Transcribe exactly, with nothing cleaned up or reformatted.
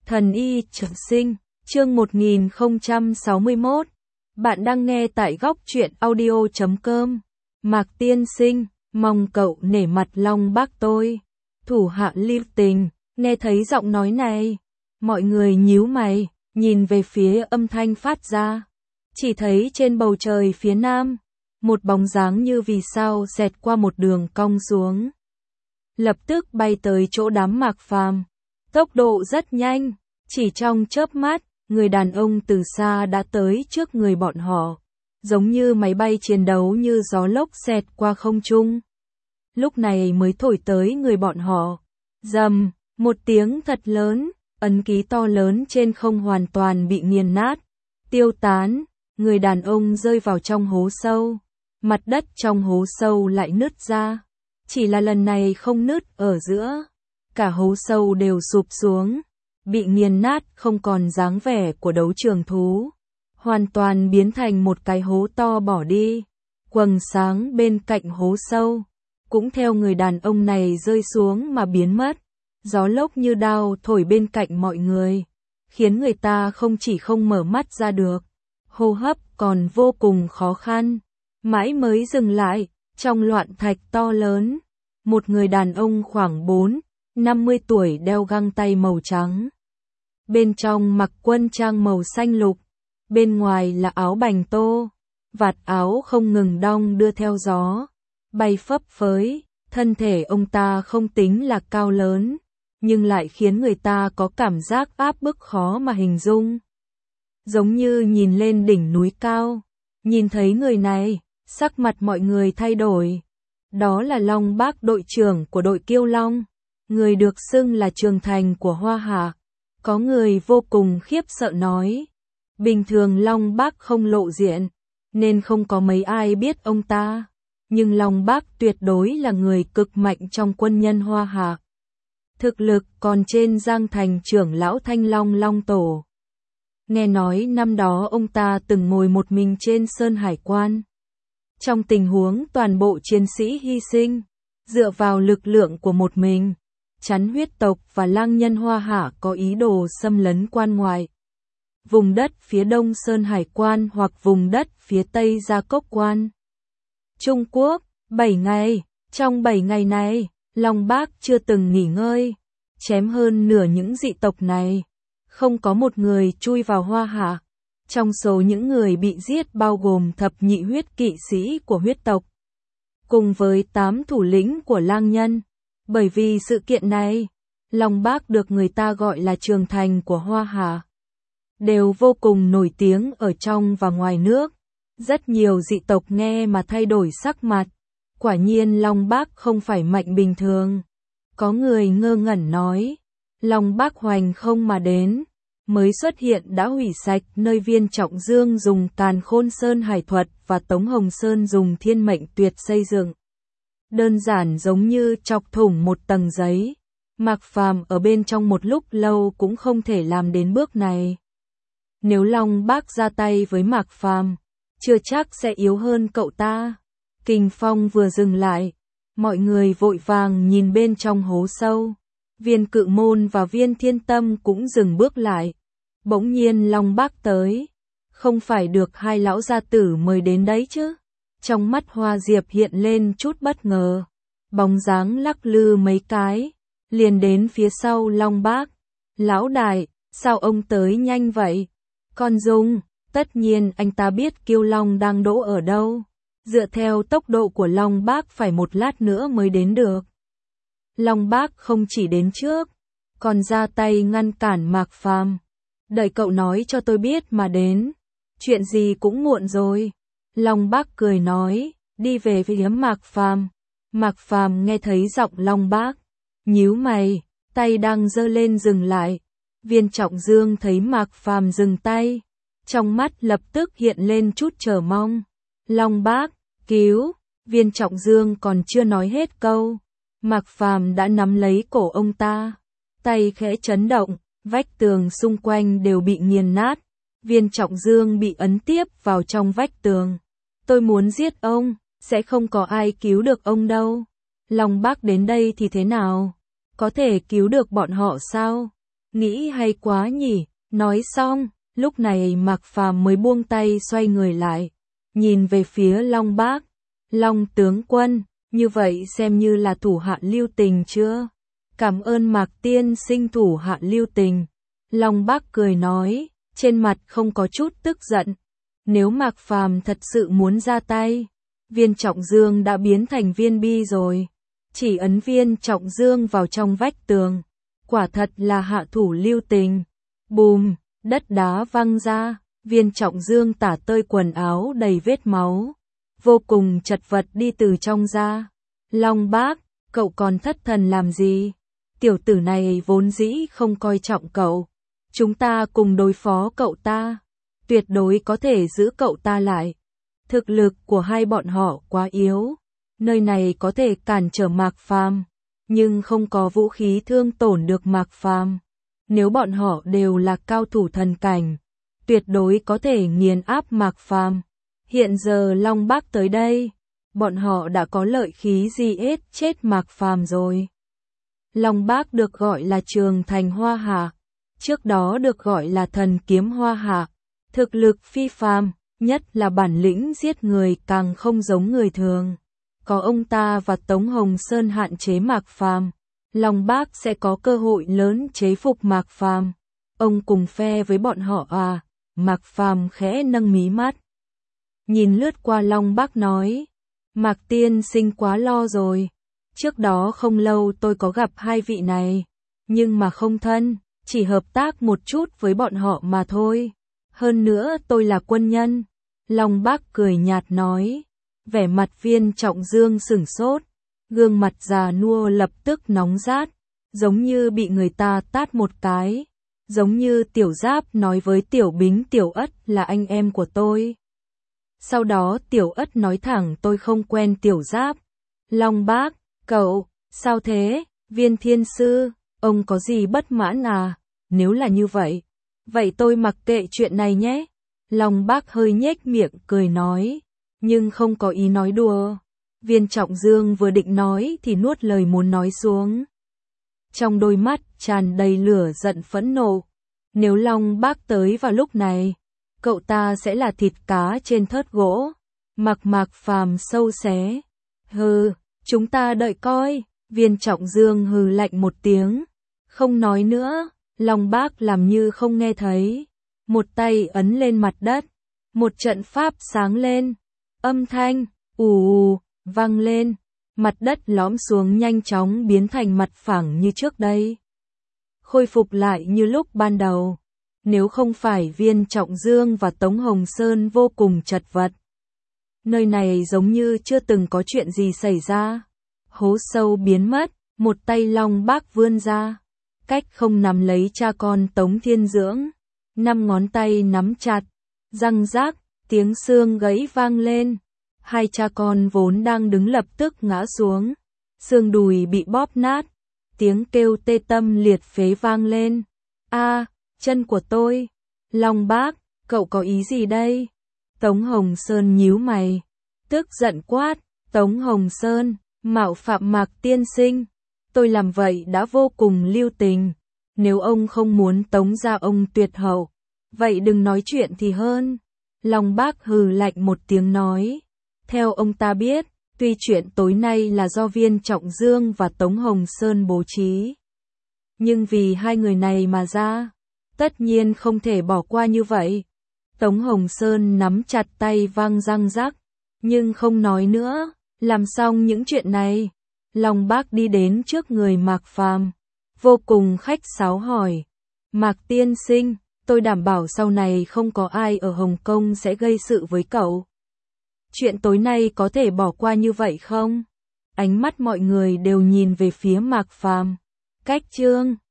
Thần y trường sinh, chương một nghìn không trăm sáu mươi mốt. Bạn đang nghe tại góc truyện audio chấm com. Mạc tiên sinh, mong cậu nể mặt Long Bác tôi. Thủ hạ lưu tình, nghe thấy giọng nói này. Mọi người nhíu mày, nhìn về phía âm thanh phát ra. Chỉ thấy trên bầu trời phía nam, một bóng dáng như vì sao xẹt qua một đường cong xuống. Lập tức bay tới chỗ đám Mạc Phàm. Tốc độ rất nhanh, chỉ trong chớp mắt, người đàn ông từ xa đã tới trước người bọn họ, giống như máy bay chiến đấu như gió lốc xẹt qua không trung. Lúc này mới thổi tới người bọn họ. Rầm, một tiếng thật lớn, ấn ký to lớn trên không hoàn toàn bị nghiền nát, tiêu tán, người đàn ông rơi vào trong hố sâu. Mặt đất trong hố sâu lại nứt ra, chỉ là lần này không nứt ở giữa. Cả hố sâu đều sụp xuống, bị nghiền nát không còn dáng vẻ của đấu trường thú, hoàn toàn biến thành một cái hố to bỏ đi. Quầng sáng bên cạnh hố sâu cũng theo người đàn ông này rơi xuống mà biến mất. Gió lốc như đao thổi bên cạnh mọi người, khiến người ta không chỉ không mở mắt ra được, hô hấp còn vô cùng khó khăn. Mãi mới dừng lại, trong loạn thạch to lớn, một người đàn ông khoảng bốn, năm mươi tuổi đeo găng tay màu trắng. Bên trong mặc quân trang màu xanh lục, bên ngoài là áo bành tô, vạt áo không ngừng đong đưa theo gió, bay phấp phới. Thân thể ông ta không tính là cao lớn, nhưng lại khiến người ta có cảm giác áp bức khó mà hình dung. Giống như nhìn lên đỉnh núi cao, nhìn thấy người này, sắc mặt mọi người thay đổi. Đó là Long Bác, đội trưởng của đội Kiêu Long, người được xưng là Trường Thành của Hoa Hạ. Có người vô cùng khiếp sợ nói, bình thường Long Bác không lộ diện, nên không có mấy ai biết ông ta. Nhưng Long Bác tuyệt đối là người cực mạnh trong quân nhân Hoa Hạ. Thực lực còn trên Giang Thành trưởng lão Thanh Long Long Tổ. Nghe nói năm đó ông ta từng ngồi một mình trên Sơn Hải Quan. Trong tình huống toàn bộ chiến sĩ hy sinh, dựa vào lực lượng của một mình, chắn huyết tộc và lang nhân Hoa Hạ có ý đồ xâm lấn quan ngoại. Vùng đất phía đông Sơn Hải Quan hoặc vùng đất phía tây Gia Cốc Quan. Trung Quốc, bảy ngày, trong bảy ngày này, Long Bác chưa từng nghỉ ngơi, chém hơn nửa những dị tộc này. Không có một người chui vào Hoa Hạ. Trong số những người bị giết bao gồm thập nhị huyết kỵ sĩ của huyết tộc, cùng với tám thủ lĩnh của lang nhân. Bởi vì sự kiện này, Long Bác được người ta gọi là Trường Thành của Hoa Hạ, đều vô cùng nổi tiếng ở trong và ngoài nước. Rất nhiều dị tộc nghe mà thay đổi sắc mặt. Quả nhiên Long Bác không phải mạnh bình thường. Có người ngơ ngẩn nói, Long Bác hoành không mà đến, mới xuất hiện đã hủy sạch nơi Viên Trọng Dương dùng Càn Khôn Sơn Hải thuật và Tống Hồng Sơn dùng Thiên Mệnh Tuyệt xây dựng. Đơn giản giống như chọc thủng một tầng giấy. Mạc Phàm ở bên trong một lúc lâu cũng không thể làm đến bước này. Nếu Long Bác ra tay với Mạc Phàm, chưa chắc sẽ yếu hơn cậu ta. Kình phong vừa dừng lại, mọi người vội vàng nhìn bên trong hố sâu. Viên Cự Môn và Viên Thiên Tâm cũng dừng bước lại. Bỗng nhiên Long Bác tới, không phải được hai lão gia tử mời đến đấy chứ? Trong mắt Hoa Diệp hiện lên chút bất ngờ, bóng dáng lắc lư mấy cái, liền đến phía sau Long Bác. Lão đại, sao ông tới nhanh vậy? Con Dung, tất nhiên anh ta biết Kiêu Long đang đỗ ở đâu. Dựa theo tốc độ của Long Bác phải một lát nữa mới đến được. Long Bác không chỉ đến trước, còn ra tay ngăn cản Mạc Phàm. Đợi cậu nói cho tôi biết mà đến. Chuyện gì cũng muộn rồi. Long Bác cười nói, đi về phía Mạc Phàm. Mạc Phàm nghe thấy giọng Long Bác, nhíu mày, tay đang giơ lên dừng lại. Viên Trọng Dương thấy Mạc Phàm dừng tay, trong mắt lập tức hiện lên chút chờ mong. Long Bác, cứu! Viên Trọng Dương còn chưa nói hết câu, Mạc Phàm đã nắm lấy cổ ông ta, tay khẽ chấn động, vách tường xung quanh đều bị nghiền nát. Viên Trọng Dương bị ấn tiếp vào trong vách tường. Tôi muốn giết ông, sẽ không có ai cứu được ông đâu. Long Bác đến đây thì thế nào? Có thể cứu được bọn họ sao? nghĩ hay quá nhỉ, nói xong, lúc này Mạc Phàm mới buông tay xoay người lại, nhìn về phía Long Bác, Long tướng quân, như vậy xem như là thủ hạ lưu tình chưa? Cảm ơn Mạc tiên sinh thủ hạ lưu tình. Long Bác cười nói, trên mặt không có chút tức giận. Nếu Mạc Phàm thật sự muốn ra tay, Viên Trọng Dương đã biến thành viên bi rồi. Chỉ ấn Viên Trọng Dương vào trong vách tường. Quả thật là hạ thủ lưu tình. Bùm, đất đá văng ra, Viên Trọng Dương tả tơi quần áo đầy vết máu. Vô cùng chật vật đi từ trong ra. Long Bác, cậu còn thất thần làm gì? Tiểu tử này vốn dĩ không coi trọng cậu. Chúng ta cùng đối phó cậu ta. Tuyệt đối có thể giữ cậu ta lại. Thực lực của hai bọn họ quá yếu. Nơi này có thể cản trở Mạc Phàm, nhưng không có vũ khí thương tổn được Mạc Phàm. Nếu bọn họ đều là cao thủ thần cảnh, tuyệt đối có thể nghiền áp Mạc Phàm. Hiện giờ Long Bác tới đây, bọn họ đã có lợi khí gì hết chết Mạc Phàm rồi. Long Bác được gọi là Trường Thành Hoa Hạ, trước đó được gọi là Thần Kiếm Hoa Hạ. Thực lực phi phàm, nhất là bản lĩnh giết người càng không giống người thường. Có ông ta và Tống Hồng Sơn hạn chế Mạc Phàm, Long Bác sẽ có cơ hội lớn chế phục Mạc Phàm. Ông cùng phe với bọn họ à? Mạc Phàm khẽ nâng mí mắt. Nhìn lướt qua Long Bác nói, Mạc tiên sinh quá lo rồi. Trước đó không lâu tôi có gặp hai vị này, nhưng mà không thân, chỉ hợp tác một chút với bọn họ mà thôi. Hơn nữa tôi là quân nhân. Long Bác cười nhạt nói. Vẻ mặt Viên Trọng Dương sửng sốt, gương mặt già nua lập tức nóng rát, giống như bị người ta tát một cái, giống như Tiểu Giáp nói với Tiểu Bính Tiểu Ất là anh em của tôi. Sau đó Tiểu Ất nói thẳng tôi không quen Tiểu Giáp. Long Bác, cậu, sao thế? Viên Thiên Sư, ông có gì bất mãn à? Nếu là như vậy, vậy tôi mặc kệ chuyện này nhé. Long Bác hơi nhếch miệng cười nói, nhưng không có ý nói đùa. Viên Trọng Dương vừa định nói thì nuốt lời muốn nói xuống. Trong đôi mắt tràn đầy lửa giận phẫn nộ. Nếu Long Bác tới vào lúc này, cậu ta sẽ là thịt cá trên thớt gỗ. Mạc Mạc Phàm sâu xé. Hừ, chúng ta đợi coi. Viên Trọng Dương hừ lạnh một tiếng, không nói nữa. Long Bác làm như không nghe thấy, một tay ấn lên mặt đất, một trận pháp sáng lên, âm thanh ù ù vang lên, mặt đất lõm xuống nhanh chóng biến thành mặt phẳng như trước đây, khôi phục lại như lúc ban đầu. Nếu không phải Viên Trọng Dương và Tống Hồng Sơn vô cùng chật vật, nơi này giống như chưa từng có chuyện gì xảy ra. Hố sâu biến mất, một tay Long Bác vươn ra, cách không nắm lấy cha con Tống Thiên Dưỡng, năm ngón tay nắm chặt, răng rác, tiếng xương gãy vang lên. Hai cha con vốn đang đứng lập tức ngã xuống, xương đùi bị bóp nát, tiếng kêu tê tâm liệt phế vang lên. A, chân của tôi. Long Bác, cậu có ý gì đây? Tống Hồng Sơn nhíu mày, tức giận quát. Tống Hồng Sơn, mạo phạm Mạc tiên sinh. Tôi làm vậy đã vô cùng lưu tình. Nếu ông không muốn tống ra ông tuyệt hậu, vậy đừng nói chuyện thì hơn. Long Bác hừ lạnh một tiếng nói. Theo ông ta biết, tuy chuyện tối nay là do Viên Trọng Dương và Tống Hồng Sơn bố trí, nhưng vì hai người này mà ra, tất nhiên không thể bỏ qua như vậy. Tống Hồng Sơn nắm chặt tay vang răng rắc, nhưng không nói nữa. Làm xong những chuyện này, Long Bác đi đến trước người Mạc Phàm, vô cùng khách sáo hỏi. Mạc tiên sinh, tôi đảm bảo sau này không có ai ở Hồng Kông sẽ gây sự với cậu. Chuyện tối nay có thể bỏ qua như vậy không? Ánh mắt mọi người đều nhìn về phía Mạc Phàm. Cách chương